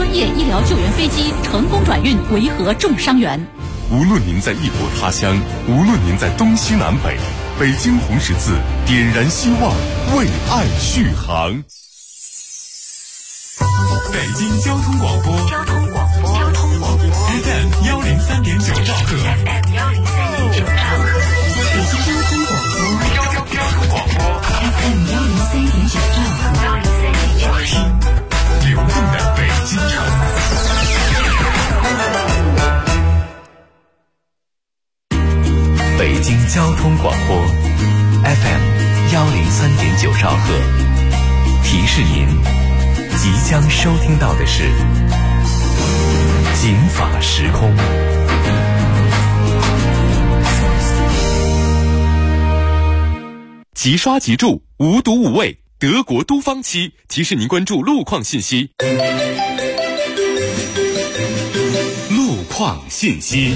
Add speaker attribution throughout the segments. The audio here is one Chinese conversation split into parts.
Speaker 1: 专业医疗救援飞机成功转运维和重伤员。
Speaker 2: 无论您在异国他乡，无论您在东西南北，北京红十字点燃希望，为爱续航。北京交通广播FM 103.9兆赫，北京交通广播 FM 103.9兆赫，听流动的北京城。
Speaker 3: 北京交通广播 FM 103.9兆赫，提示您即将收听到的是警法时空。
Speaker 2: 即刷即住，无毒无味，德国都芳漆提示您关注路况信息。路况信息，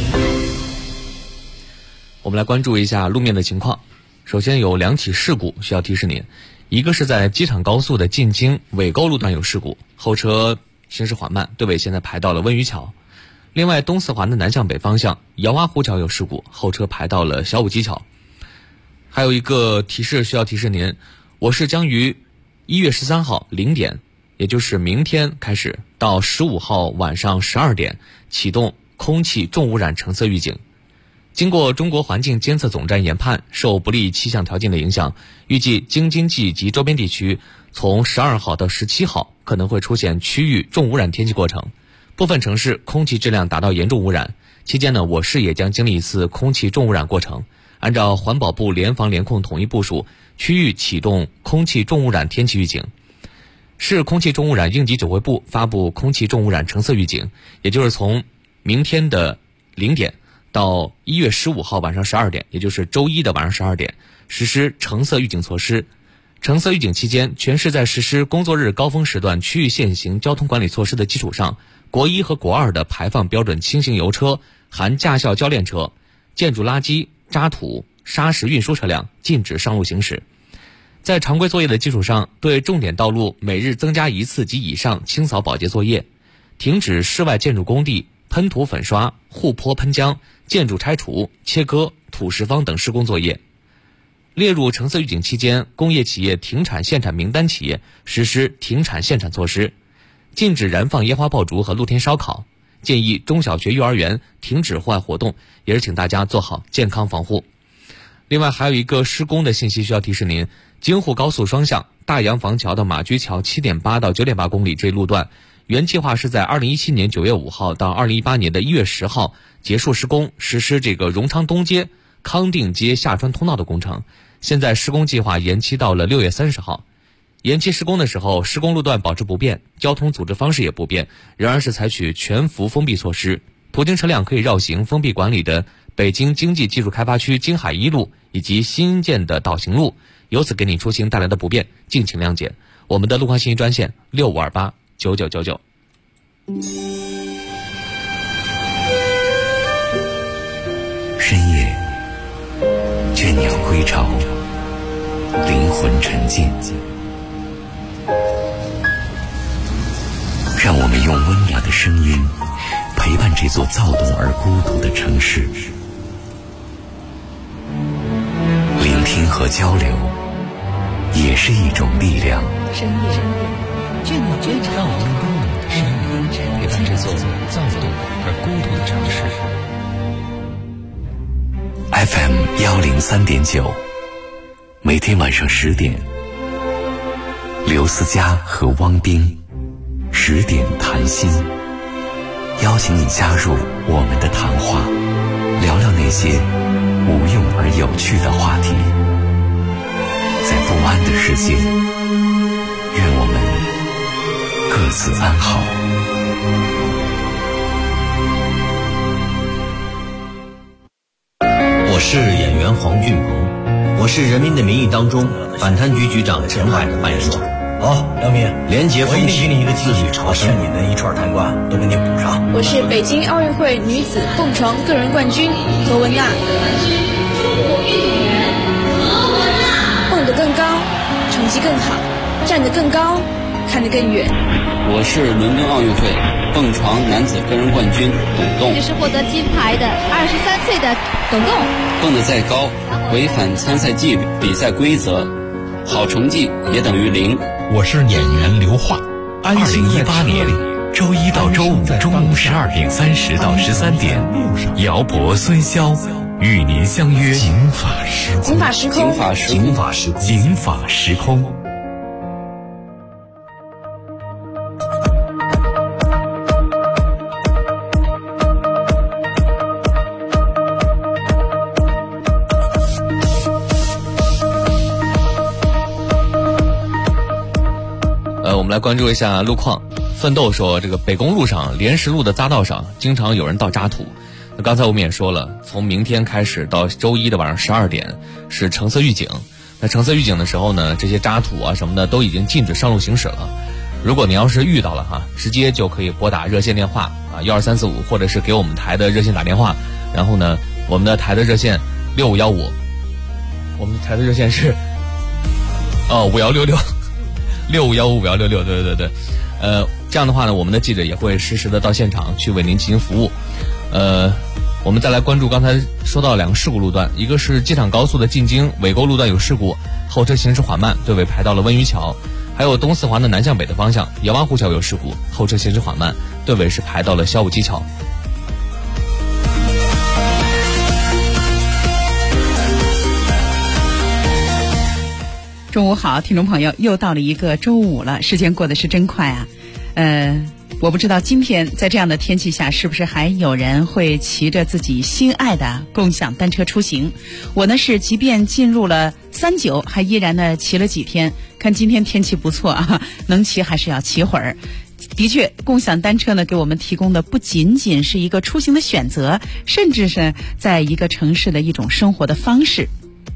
Speaker 4: 我们来关注一下路面的情况。首先有2起事故需要提示您，一个是在机场高速的进京尾沟路段有事故，后车行驶缓慢，队尾现在排到了温榆桥。另外东四环的南向北方向姚洼湖桥有事故，后车排到了小武基桥。还有一个提示需要提示您，我市将于1月13号0点，也就是明天开始到15号晚上12点启动空气重污染橙色预警。经过中国环境监测总站研判，受不利气象条件的影响，预计京津冀及周边地区从12号到17号可能会出现区域重污染天气过程，部分城市空气质量达到严重污染。期间呢，我市也将经历一次空气重污染过程。按照环保部联防联控统一部署，区域启动空气重污染天气预警。市空气重污染应急指挥部发布空气重污染橙色预警，也就是从明天的0点到1月15号晚上12点，也就是周一的晚上12点，实施橙色预警措施。橙色预警期间，全市在实施工作日高峰时段区域限行交通管理措施的基础上，国1和国2的排放标准轻型油车、含驾校教练车、建筑垃圾、渣土、砂石运输车辆禁止上路行驶。在常规作业的基础上，对重点道路每日增加1次及以上清扫保洁作业，停止室外建筑工地喷涂粉刷、护坡喷浆、建筑拆除、切割、土石方等施工作业。列入橙色预警期间，工业企业停产限产名单企业实施停产限产措施，禁止燃放烟花爆竹和露天烧烤，建议中小学幼儿园停止户外活动，也是请大家做好健康防护。另外还有一个施工的信息需要提示您，京沪高速双向大洋房桥到马驹桥 7.8 到 9.8 公里这一路段，原计划是在2017年9月5号到2018年的1月10号结束施工，实施这个荣昌东街、康定街下穿通道的工程。现在施工计划延期到了6月30号。延期施工的时候，施工路段保持不变，交通组织方式也不变，仍然是采取全幅封闭措施。途经车辆可以绕行封闭管理的北京经济技术开发区京海一路以及新建的导行路，由此给你出行带来的不便，敬请谅解。我们的路况信息专线65289999。
Speaker 3: 深夜，倦鸟归巢，灵魂沉静，让我们用温暖的声音陪伴这座躁动而孤独的城市。聆听和交流也是一种力量。
Speaker 1: 深夜，倦鸟归巢，
Speaker 4: 让我们温暖的声音陪伴这座躁动而孤独的城市。
Speaker 3: FM 103.9，每天晚上10点，刘思佳和汪冰10点谈心，邀请你加入我们的谈话，聊聊那些无用而有趣的话题。在不安的世界，愿我们各自安好。
Speaker 5: 我是演员黄俊鹏，我是《人民的名义》当中反贪局局长陈海的扮演者。
Speaker 6: 好，梁敏，
Speaker 5: 廉洁风气，
Speaker 6: 我一定给你一个
Speaker 5: 自律朝
Speaker 6: 把你的一串贪官都给你补上。
Speaker 7: 我是北京奥运会女子蹦床个人冠军何文娜。蹦得更高，成绩更好，站得更高， 看得更远。
Speaker 8: 我是伦敦奥运会蹦床男子个人冠军董栋。
Speaker 9: 这是获得金牌的23岁的董栋。
Speaker 8: 蹦得再高，违反参赛纪律、比赛规则，好成绩也等于0。
Speaker 10: 我是演员刘桦。
Speaker 3: 2018年周一到周五中午12点30到13点，姚博、孙潇与您相约
Speaker 7: 警法时空。
Speaker 4: 我们来关注一下路况。奋斗说，这个北公路上莲石路的匝道上经常有人倒渣土。那刚才我们也说了，从明天开始到周一的晚上12点是橙色预警。那橙色预警的时候呢，这些渣土啊什么的都已经禁止上路行驶了。如果你要是遇到了哈，直接就可以拨打热线电话啊12345，或者是给我们台的热线打电话。然后呢，我们的台的热线6515，我们台的热线是5166。65155166，对，这样的话呢，我们的记者也会实时的到现场去为您进行服务。我们再来关注刚才说到2个事故路段，一个是机场高速的进京尾沟路段有事故，后车行驶缓慢，队尾排到了温榆桥；还有东四环的南向北的方向，姚湾湖桥有事故，后车行驶缓慢，队尾是排到了萧武基桥。
Speaker 11: 中午好，听众朋友，又到了一个周五了，时间过得是真快啊。我不知道今天在这样的天气下，是不是还有人会骑着自己心爱的共享单车出行？我呢是即便进入了39，还依然呢骑了几天。看今天天气不错啊，能骑还是要骑会儿。的确，共享单车呢给我们提供的不仅仅是一个出行的选择，甚至是在一个城市的一种生活的方式。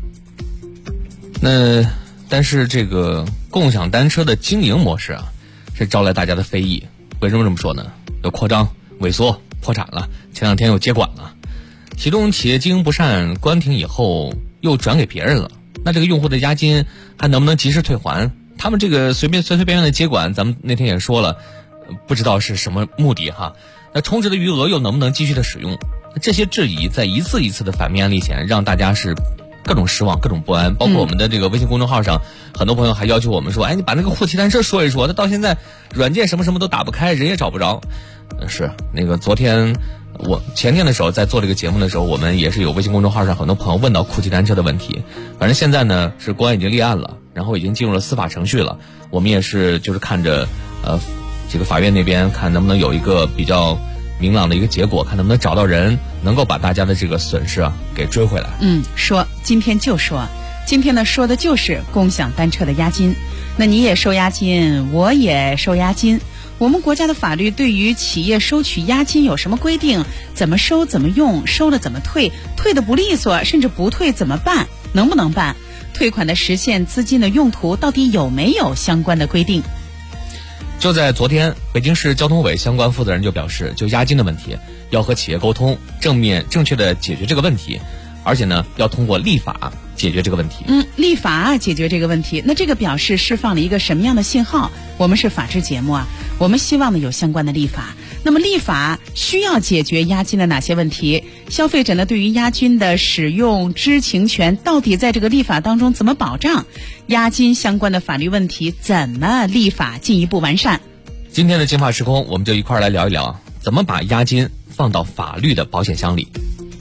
Speaker 4: 但是这个共享单车的经营模式啊，是招来大家的非议。为什么这么说呢？有扩张、萎缩、破产了，前2天又接管了。其中企业经营不善，关停以后又转给别人了，那这个用户的押金还能不能及时退还？他们这个随便的接管，咱们那天也说了，不知道是什么目的哈。那充值的余额又能不能继续的使用？这些质疑在一次一次的反面案例前，让大家是各种失望，各种不安。包括我们的这个微信公众号上，很多朋友还要求我们说，你把那个户籍单车说一说，他到现在软件什么都打不开，人也找不着。是那个前天的时候在做这个节目的时候，我们也是有微信公众号上很多朋友问到户籍单车的问题。反正现在呢是公安已经立案了，然后已经进入了司法程序了。我们也是就是看着这个法院那边看能不能有一个比较明朗的一个结果，看能不能找到人能够把大家的这个损失给追回来。
Speaker 11: 今天呢说的就是共享单车的押金。那你也收押金，我也收押金。我们国家的法律对于企业收取押金有什么规定？怎么收怎么用？收了怎么退？退的不利索，甚至不退怎么办？能不能办？退款的时限、资金的用途到底有没有相关的规定？
Speaker 4: 就在昨天，北京市交通委相关负责人就表示，就押金的问题要和企业沟通，正确的解决这个问题，而且呢要通过立法解决这个问题。
Speaker 11: 立法解决这个问题，那这个表示释放了一个什么样的信号？我们是法制节目啊，我们希望呢有相关的立法。那么立法需要解决押金的哪些问题？消费者呢对于押金的使用知情权到底在这个立法当中怎么保障？押金相关的法律问题怎么立法进一步完善？
Speaker 4: 今天的金法时空，我们就一块来聊一聊怎么把押金放到法律的保险箱里。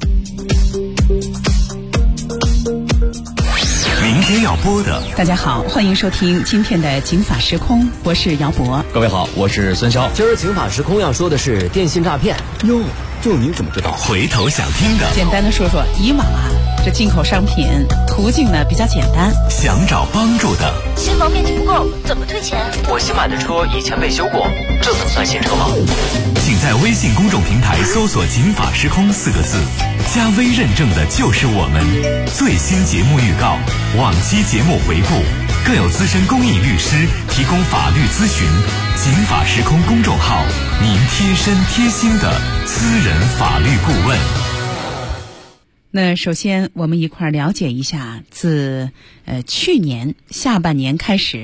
Speaker 3: 明天要播的，
Speaker 11: 大家好，欢迎收听今天的警法时空，我是姚博。
Speaker 4: 各位好，我是孙潇。
Speaker 5: 今儿警法时空要说的是电信诈骗。
Speaker 3: 哟，就您怎么知道？回头想听的，
Speaker 11: 简单的说说，以往这进口商品途径呢比较简单。
Speaker 3: 想找帮助的，
Speaker 9: 新房面积不够，怎么退钱？
Speaker 5: 我新买的车以前被修过，这能算新车吗？
Speaker 3: 请在微信公众平台搜索“警法时空”4个字，加微认证的就是我们。最新节目预告、往期节目回顾，更有资深公益律师提供法律咨询。警法时空公众号，您贴身贴心的私人法律顾问。
Speaker 11: 那首先我们一块了解一下，自去年下半年开始，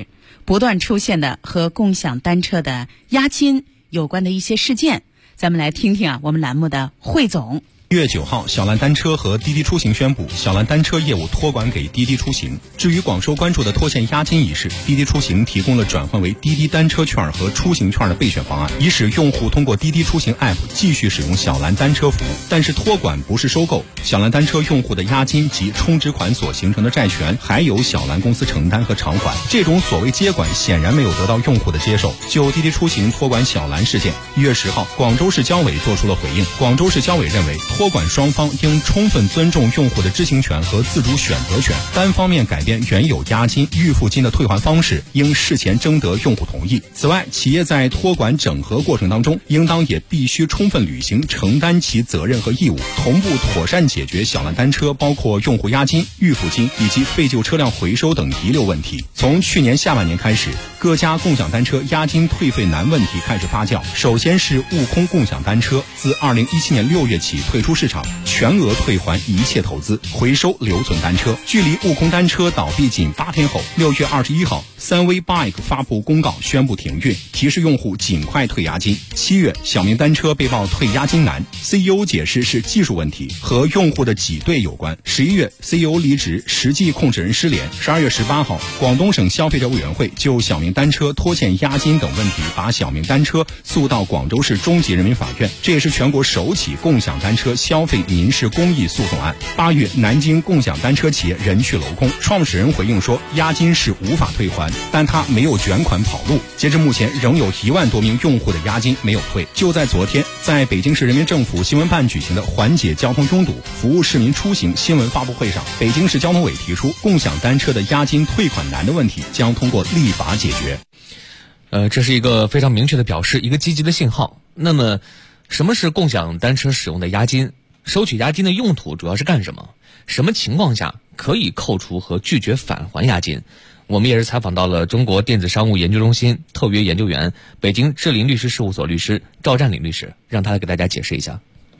Speaker 11: 不断出现的和共享单车的押金有关的一些事件，咱们来听听我们栏目的汇总。
Speaker 12: 1月9号，小蓝单车和滴滴出行宣布，小蓝单车业务托管给滴滴出行。至于广受关注的拖欠押金一事，滴滴出行提供了转换为滴滴单车券和出行券的备选方案，以使用户通过滴滴出行 App 继续使用小蓝单车服务。但是托管不是收购，小蓝单车用户的押金及充值款所形成的债权还由小蓝公司承担和偿还。这种所谓接管显然没有得到用户的接受。就滴滴出行托管小蓝事件，1月10号，广州市交委作出了回应。广州市交委认为，托管双方应充分尊重用户的知情权和自主选择权，单方面改变原有押金、预付金的退还方式，应事前征得用户同意。此外，企业在托管整合过程当中，应当也必须充分履行承担其责任和义务，同步妥善解决小蓝单车包括用户押金、预付金以及废旧车辆回收等遗留问题。从去年下半年开始，各家共享单车押金退费难问题开始发酵。首先是悟空共享单车，自2017年6月起退出市场，全额退还一切投资，回收留存单车。距离悟空单车倒闭仅8天后，6月21号，3V Bike 发布公告宣布停运，提示用户尽快退押金。7月，小明单车被曝退押金难， CEO 解释是技术问题，和用户的挤兑有关。11月 CEO 离职，实际控制人失联。12月18号，广东省消费者委员会就小明单车拖欠押金等问题，把小明单车诉到广州市中级人民法院，这也是全国首起共享单车消费民事公益诉讼案。8月，南京共享单车企业人去楼空，创始人回应说，押金是无法退还，但他没有卷款跑路。截至目前，仍有1万多名用户的押金没有退。就在昨天，在北京市人民政府新闻办举行的缓解交通拥堵、服务市民出行新闻发布会上，北京市交通委提出，共享单车的押金退款难的问题将通过立法解决。
Speaker 4: 这是一个非常明确的表示，一个积极的信号。那么，什么是共享单车使用的押金？收取押金的用途主要是干什么？什么情况下可以扣除和拒绝返还押金？我们也是采访到了中国电子商务研究中心特约研究员、北京智林律师事务所律师赵占领律师，让他来给大家解释一下。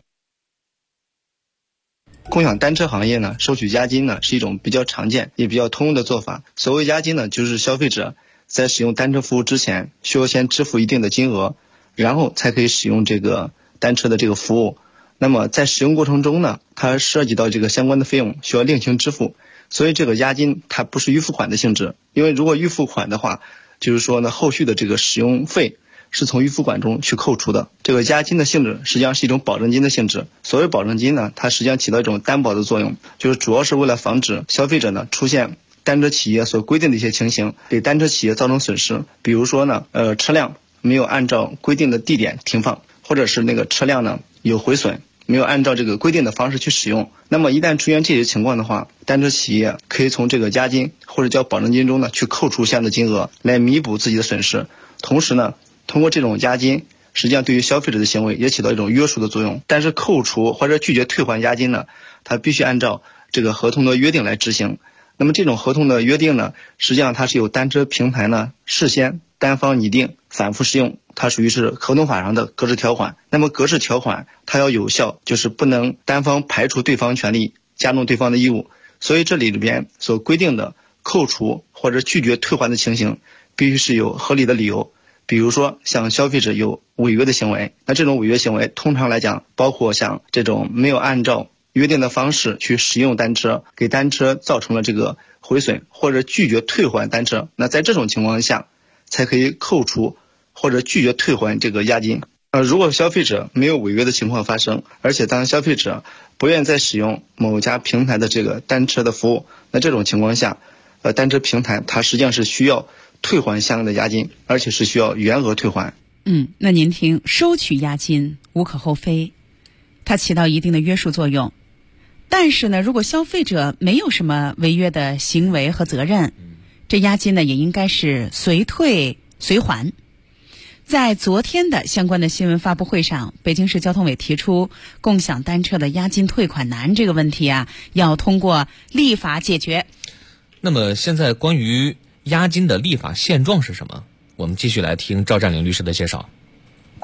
Speaker 13: 共享单车行业呢，收取押金呢是一种比较常见也比较通用的做法。所谓押金呢，就是消费者在使用单车服务之前，需要先支付一定的金额，然后才可以使用这个单车的这个服务。那么在使用过程中呢，它涉及到这个相关的费用需要另行支付，所以这个押金它不是预付款的性质。因为如果预付款的话，就是说呢，后续的这个使用费是从预付款中去扣除的。这个押金的性质实际上是一种保证金的性质。所谓保证金呢，它实际上起到一种担保的作用，就是主要是为了防止消费者呢出现单车企业所规定的一些情形，给单车企业造成损失。比如说呢，车辆没有按照规定的地点停放，或者是那个车辆呢有毁损，没有按照这个规定的方式去使用。那么一旦出现这些情况的话，单车企业可以从这个押金或者叫保证金中呢去扣除相应的金额，来弥补自己的损失。同时呢，通过这种押金，实际上对于消费者的行为也起到一种约束的作用。但是扣除或者拒绝退还押金呢，它必须按照这个合同的约定来执行。那么这种合同的约定呢，实际上它是由单车平台呢事先单方拟定，反复适用，它属于是合同法上的格式条款。那么格式条款它要有效，就是不能单方排除对方权利，加重对方的义务。所以这里边所规定的扣除或者拒绝退还的情形，必须是有合理的理由。比如说像消费者有违约的行为，那这种违约行为通常来讲包括像这种没有按照约定的方式去使用单车，给单车造成了这个毁损，或者拒绝退还单车。那在这种情况下才可以扣除或者拒绝退还这个押金。如果消费者没有违约的情况发生，而且当消费者不愿再使用某家平台的这个单车的服务，那这种情况下单车平台它实际上是需要退还相应的押金，而且是需要原额退还。
Speaker 11: 那您听，收取押金无可厚非，它起到一定的约束作用。但是呢，如果消费者没有什么违约的行为和责任，这押金呢也应该是随退随还。在昨天的相关的新闻发布会上，北京市交通委提出共享单车的押金退款难这个问题要通过立法解决。
Speaker 4: 那么现在关于押金的立法现状是什么？我们继续来听赵占领律师的介绍。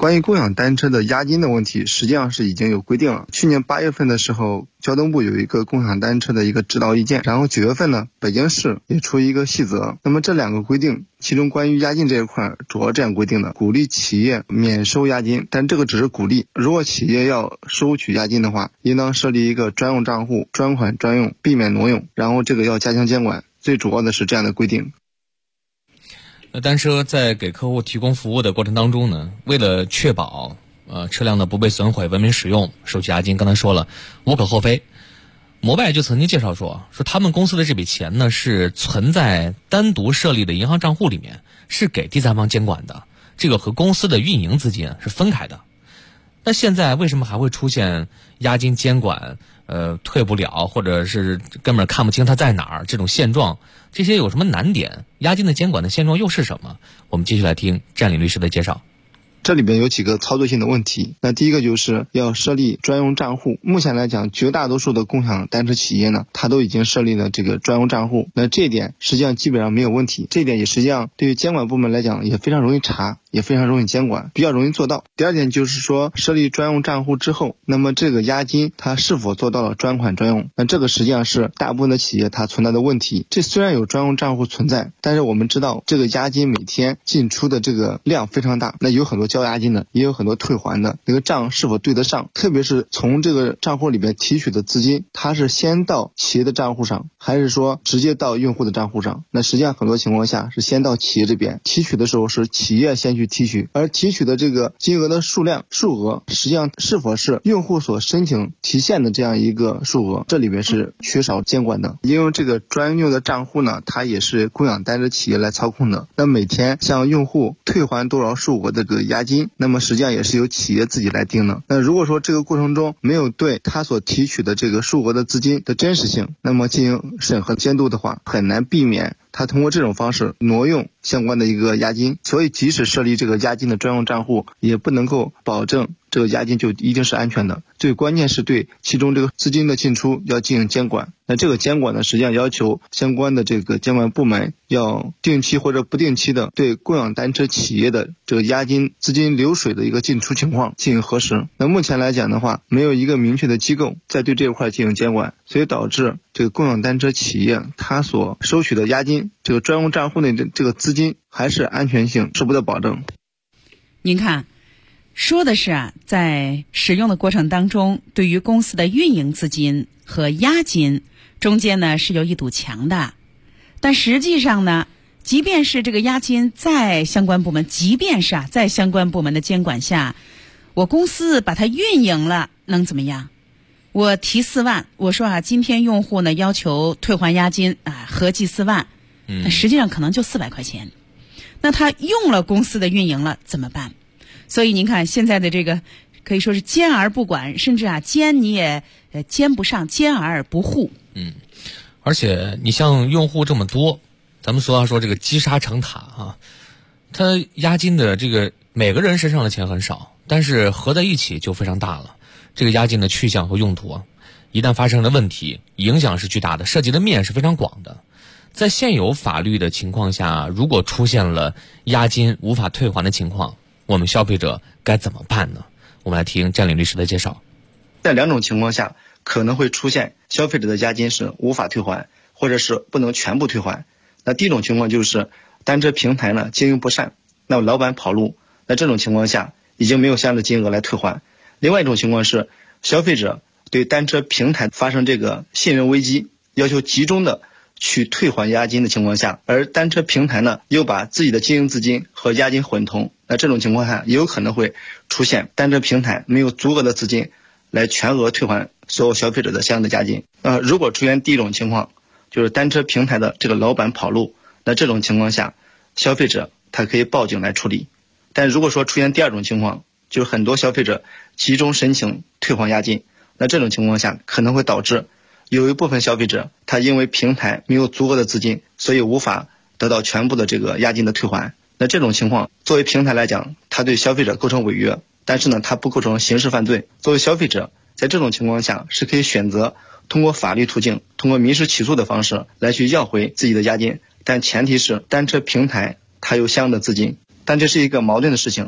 Speaker 13: 关于共享单车的押金的问题，实际上是已经有规定了。去年8月份的时候，交通部有一个共享单车的一个指导意见，然后9月份呢，北京市也出一个细则。那么这两个规定，其中关于押金这一块主要这样规定的，鼓励企业免收押金，但这个只是鼓励。如果企业要收取押金的话，应当设立一个专用账户，专款专用，避免挪用，然后这个要加强监管，最主要的是这样的规定。
Speaker 4: 那单车在给客户提供服务的过程当中呢，为了确保车辆的不被损毁、文明使用，收取押金，刚才说了无可厚非。摩拜就曾经介绍说他们公司的这笔钱呢是存在单独设立的银行账户里面，是给第三方监管的，这个和公司的运营资金是分开的。那现在为什么还会出现押金监管退不了，或者是根本看不清它在哪儿这种现状？这些有什么难点？押金的监管的现状又是什么？我们继续来听占领律师的介绍。
Speaker 13: 这里边有几个操作性的问题。那第一个就是要设立专用账户。目前来讲，绝大多数的共享单车企业呢，它都已经设立了这个专用账户。那这一点实际上基本上没有问题。这一点也实际上对于监管部门来讲也非常容易查，也非常容易监管，比较容易做到。第二点就是说，设立专用账户之后，那么这个押金它是否做到了专款专用？那这个实际上是大部分的企业它存在的问题。这虽然有专用账户存在，但是我们知道这个押金每天进出的这个量非常大，那有很多交押金的，也有很多退还的，那个账是否对得上？特别是从这个账户里面提取的资金，它是先到企业的账户上，还是说直接到用户的账户上？那实际上很多情况下是先到企业这边提取的时候，是企业先去提取，而提取的这个金额的数额，实际上是否是用户所申请提现的这样一个数额，这里面是缺少监管的。因为这个专用的账户呢，它也是共享单车企业来操控的。那每天向用户退还多少数额的这个押金，那么实际上也是由企业自己来定的。那如果说这个过程中没有对他所提取的这个数额的资金的真实性，那么进行审核监督的话，很难避免他通过这种方式挪用相关的一个押金。所以即使设立这个押金的专用账户，也不能够保证这个押金就一定是安全的。最关键是对其中这个资金的进出要进行监管。那这个监管呢，实际上要求相关的这个监管部门要定期或者不定期的对共享单车企业的这个押金资金流水的一个进出情况进行核实。那目前来讲的话，没有一个明确的机构在对这一块进行监管，所以导致这个共享单车企业它所收取的押金，这个专用账户内的这个资金还是安全性是不得保证。
Speaker 11: 您看，说的是在使用的过程当中，对于公司的运营资金和押金中间呢是有一堵墙的。但实际上呢，即便是这个押金在相关部门的监管下，我公司把它运营了，能怎么样？我提4万，我说今天用户呢要求退还押金合计4万，那实际上可能就400块钱。那他用了公司的运营了怎么办？所以您看现在的这个可以说是监而不管，甚至监你也监不上，监而不护。
Speaker 4: 而且你像用户这么多，咱们说这个积沙成塔它押金的这个每个人身上的钱很少，但是合在一起就非常大了。这个押金的去向和用途一旦发生了问题，影响是巨大的，涉及的面是非常广的。在现有法律的情况下，如果出现了押金无法退还的情况，我们消费者该怎么办呢？我们来听占领律师的介绍。
Speaker 13: 在2种情况下可能会出现消费者的押金是无法退还，或者是不能全部退还。那第一种情况就是单车平台呢经营不善，那老板跑路，那这种情况下已经没有相应的金额来退还。另外一种情况是消费者对单车平台发生这个信任危机，要求集中的去退还押金的情况下，而单车平台呢又把自己的经营资金和押金混同，那这种情况下也有可能会出现单车平台没有足额的资金来全额退还所有消费者的相应的押金。如果出现第一种情况，就是单车平台的这个老板跑路，那这种情况下消费者他可以报警来处理。但如果说出现第2种情况，就是很多消费者集中申请退还押金，那这种情况下可能会导致有一部分消费者他因为平台没有足额的资金，所以无法得到全部的这个押金的退还。那这种情况作为平台来讲，他对消费者构成违约，但是呢他不构成刑事犯罪。作为消费者在这种情况下是可以选择通过法律途径，通过民事起诉的方式来去要回自己的押金，但前提是单车平台它有相应的资金。但这是一个矛盾的事情，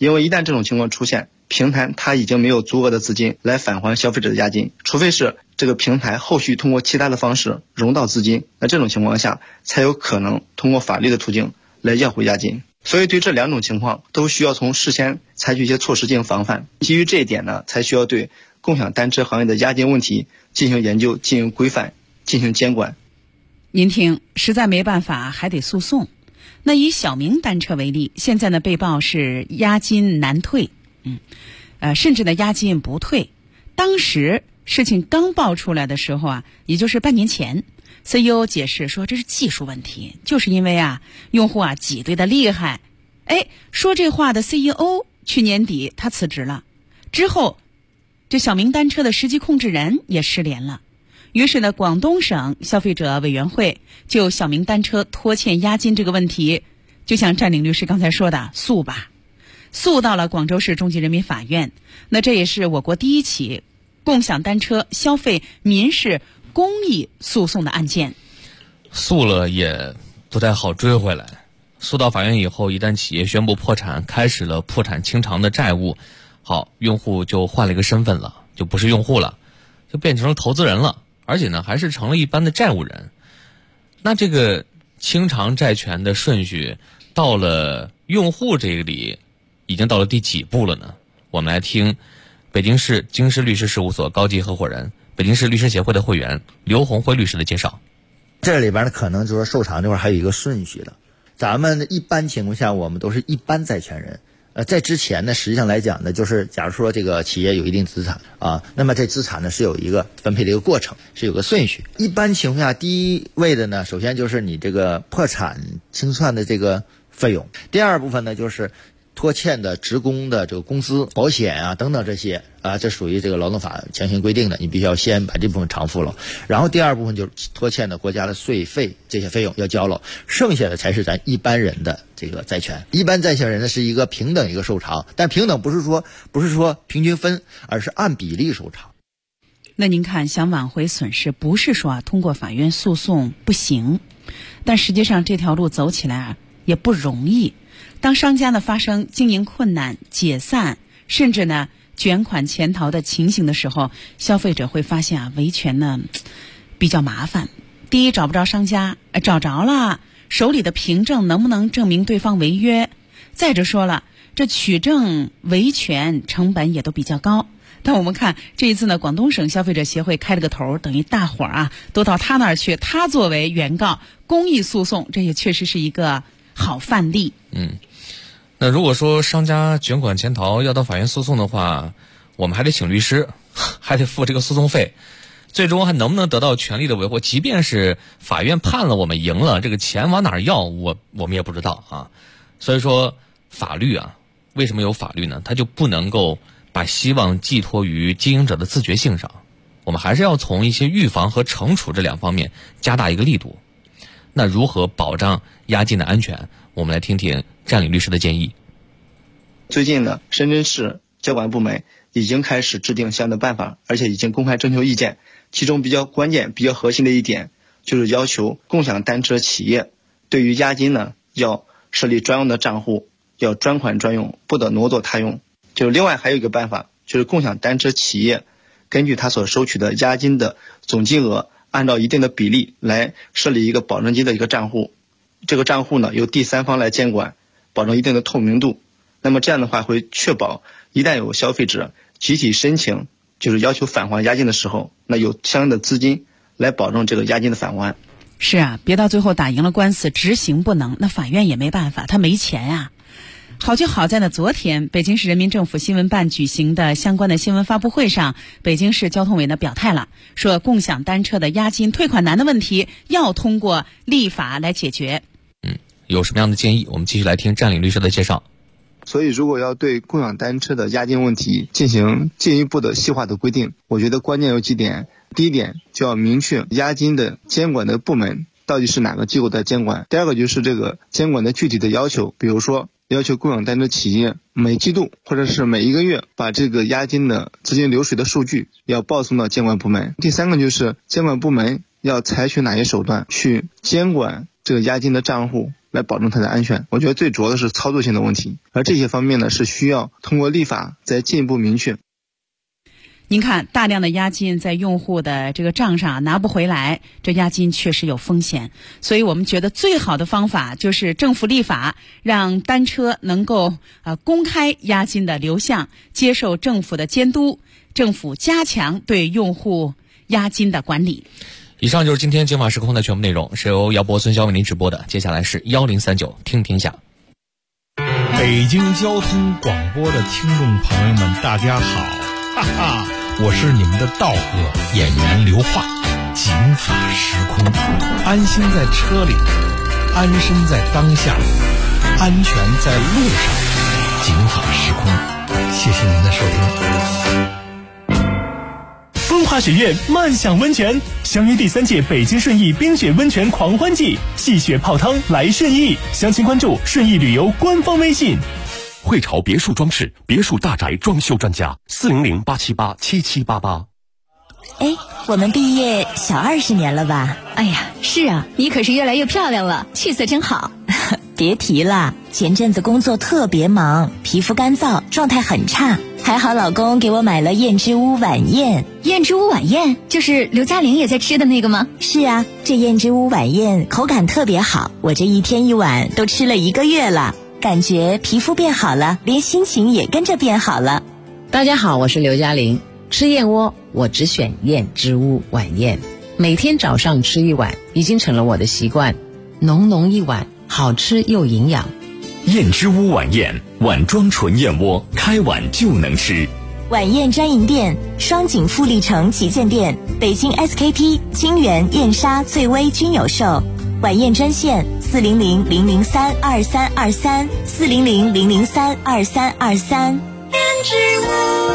Speaker 13: 因为一旦这种情况出现，平台它已经没有足额的资金来返还消费者的押金，除非是这个平台后续通过其他的方式融到资金，那这种情况下才有可能通过法律的途径来要回押金。所以对这两种情况都需要从事先采取一些措施进行防范。基于这一点呢，才需要对共享单车行业的押金问题进行研究、进行规范、进行监管。
Speaker 11: 您听，实在没办法还得诉讼。那以小明单车为例，现在呢被曝是押金难退，甚至呢押金不退。当时事情刚爆出来的时候啊，也就是半年前，CEO 解释说这是技术问题，就是因为用户挤兑的厉害。说这话的 CEO 去年底他辞职了，之后这小明单车的实际控制人也失联了。于是呢，广东省消费者委员会就小明单车拖欠押金这个问题，就像占领律师刚才说的，诉到了广州市中级人民法院。那这也是我国第一起共享单车消费民事公益诉讼的案件。
Speaker 4: 诉了也不太好追回来，诉到法院以后，一旦企业宣布破产，开始了破产清偿的债务，好，用户就换了一个身份了，就不是用户了，就变成了投资人了，而且呢还是成了一般的债务人。那这个清偿债权的顺序到了用户这里已经到了第几步了呢？我们来听北京市京师律师事务所高级合伙人、北京市律师协会的会员刘红辉律师的介绍。
Speaker 14: 这里边呢，可能就是受偿这块还有一个顺序的。咱们一般情况下，我们都是一般债权人。在之前呢，实际上来讲呢，就是假如说这个企业有一定资产那么这资产呢是有一个分配的一个过程，是有个顺序。一般情况下，第一位的呢，首先就是你这个破产清算的这个费用，第二部分呢就是拖欠的职工的这个工资、保险等等这些这属于这个劳动法强行规定的，你必须要先把这部分偿付了。然后第二部分就是拖欠的国家的税费，这些费用要交了，剩下的才是咱一般人的这个债权。一般债权人呢是一个平等一个受偿，但平等不是说平均分，而是按比例受偿。
Speaker 11: 那您看，想挽回损失，不是说通过法院诉讼不行，但实际上这条路走起来也不容易。当商家呢发生经营困难、解散，甚至呢卷款潜逃的情形的时候，消费者会发现维权呢比较麻烦。第一，找不着商家，找着了，手里的凭证能不能证明对方违约？再者说了，这取证维权成本也都比较高。但我们看这一次呢，广东省消费者协会开了个头，等于大伙儿都到他那儿去，他作为原告，公益诉讼，这也确实是一个好范例。
Speaker 4: 那如果说商家卷款潜逃要到法院诉讼的话，我们还得请律师，还得付这个诉讼费，最终还能不能得到权利的维护，即便是法院判了我们赢了，这个钱往哪儿要我们也不知道所以说法律为什么有法律呢？它就不能够把希望寄托于经营者的自觉性上，我们还是要从一些预防和惩处这两方面加大一个力度。那如何保障押金的安全？我们来听听占领律师的建议。
Speaker 13: 最近呢，深圳市交管部门已经开始制定相应的办法，而且已经公开征求意见。其中比较关键、比较核心的一点，就是要求共享单车企业对于押金呢，要设立专用的账户，要专款专用，不得挪作他用。就是另外还有一个办法，就是共享单车企业根据他所收取的押金的总金额，按照一定的比例来设立一个保证金的一个账户。这个账户呢，由第三方来监管，保证一定的透明度。那么这样的话，会确保一旦有消费者集体申请，就是要求返还押金的时候，那有相应的资金来保证这个押金的返还。
Speaker 11: 是别到最后打赢了官司，执行不能，那法院也没办法，他没钱好就好在呢，昨天北京市人民政府新闻办举行的相关的新闻发布会上，北京市交通委呢表态了，说共享单车的押金退款难的问题要通过立法来解决。
Speaker 4: 有什么样的建议？我们继续来听占领律师的介绍。
Speaker 13: 所以如果要对共享单车的押金问题进行进一步的细化的规定，我觉得关键有几点。第一点，就要明确押金的监管的部门到底是哪个机构在监管。第二个就是这个监管的具体的要求，比如说要求共享单车企业每季度或者是每一个月把这个押金的资金流水的数据要报送到监管部门。第三个就是监管部门要采取哪些手段去监管这个押金的账户， 来保证它的安全。我觉得最主要的是操作性的问题，而这些方面呢是需要通过立法再进一步明确。
Speaker 11: 您看，大量的押金在用户的这个账上拿不回来，这押金确实有风险。所以我们觉得最好的方法就是政府立法，让单车能够公开押金的流向，接受政府的监督，政府加强对用户押金的管理。
Speaker 4: 以上就是今天警法时空的全部内容，是由姚博、孙潇为您直播的。接下来是1039听天下。
Speaker 10: 北京交通广播的听众朋友们，大家好，哈哈，我是你们的道哥演员刘化。警法时空，安心在车里，安身在当下，安全在路上。警法时空，谢谢您的收听。
Speaker 15: 风华雪苑漫享温泉，相约第3届北京顺义冰雪温泉狂欢季，戏雪泡汤来顺义。详情关注顺义旅游官方微信。
Speaker 2: 汇潮别墅装饰，别墅大宅装修专家，400-878-7788。
Speaker 16: 哎，我们毕业小20年了吧？
Speaker 9: 哎呀，是啊，你可是越来越漂亮了，气色真好。
Speaker 16: 别提了，前阵子工作特别忙，皮肤干燥，状态很差。还好老公给我买了燕之屋晚宴。
Speaker 9: 燕之屋晚宴就是刘嘉玲也在吃的那个吗？
Speaker 16: 是啊，这燕之屋晚宴口感特别好，我这一天一碗都吃了1个月了，感觉皮肤变好了，连心情也跟着变好了。
Speaker 17: 大家好，我是刘嘉玲。吃燕窝我只选燕之屋晚宴，每天早上吃1碗已经成了我的习惯，浓浓一碗，好吃又营养。
Speaker 3: 燕之屋晚宴，碗装纯燕窝，开碗就能吃。
Speaker 16: 晚宴专营店：双井富力城旗舰店、北京 SKP、金源、燕莎、翠微均有售。晚宴专线400-003-2323，400-003-2323。
Speaker 9: 燕之屋。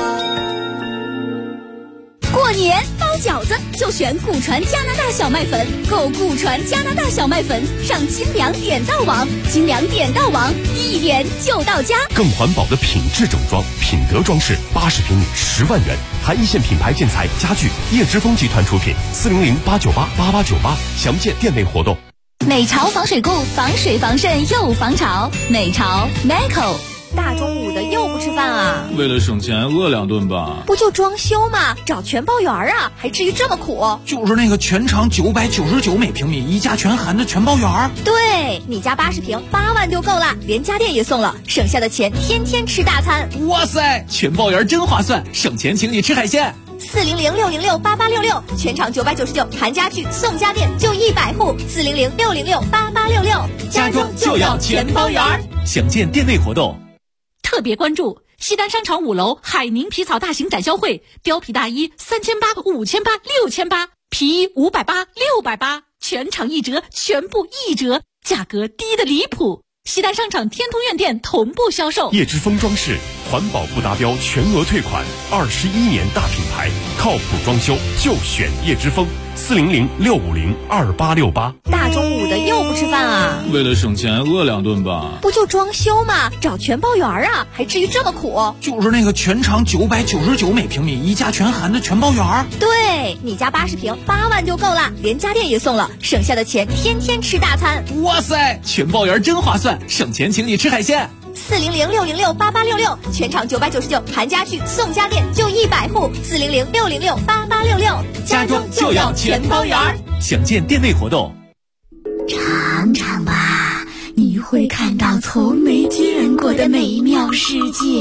Speaker 9: 过年包饺子就选古传加拿大小麦粉，购古传加拿大小麦粉上精粮点到网，精粮点到网，1点就到家。
Speaker 2: 更环保的品质整装，品德装饰，80平米10万元，含一线品牌建材家具，叶之峰集团出品，400-898-8898，详见店内活动。
Speaker 9: 美潮防水固，防水防渗又防潮，美潮 Meco。大中午的又不吃饭啊？
Speaker 18: 为了省钱饿2顿吧。
Speaker 9: 不就装修吗？找全包园啊，还至于这么苦？
Speaker 18: 就是那个全长999每平米，一家全含的全包园。
Speaker 9: 对，你家80平8万就够了，连家电也送了，省下的钱天天吃大餐。
Speaker 18: 哇塞，全包园真划算，省钱请你吃海鲜。
Speaker 9: 400-606-8866，全场999，含家具送家电就100户。400-606-8866，
Speaker 18: 家装就要全包园。详见店内活动。
Speaker 1: 特别关注西单商场5楼海宁皮草大型展销会，貂皮大衣3800、5800、6800，皮衣580、680，全场1折，全部1折，价格低得离谱。西单商场天通苑店同步销售。
Speaker 2: 叶之峰装饰，环保不达标全额退款，21年大品牌，靠谱装修就选叶之峰。400-650-2868。
Speaker 9: 大中午的又不吃饭啊？
Speaker 18: 为了省钱饿2顿吧。
Speaker 9: 不就装修吗？找全包园啊，还至于这么苦？
Speaker 18: 就是那个全长999每平米，一家全含的全包园。
Speaker 9: 对，你家80平8万就够了，连家电也送了，省下的钱天天吃大餐。
Speaker 18: 哇塞，全包园真划算，省钱请你吃海鲜。
Speaker 9: 400-606-8866，全场999，含家具送家电就100户。400-606-8866，
Speaker 18: 家装就要全包园。详见店内活动。
Speaker 19: 尝尝吧，你会看到从没见过的美妙世界。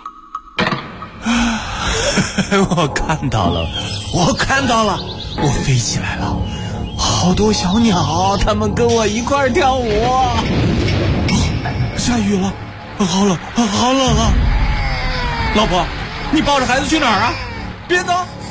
Speaker 18: 我看到了，我飞起来了，好多小鸟，它们跟我一块跳舞。下雨了，好冷啊！老婆，你抱着孩子去哪儿啊？别走。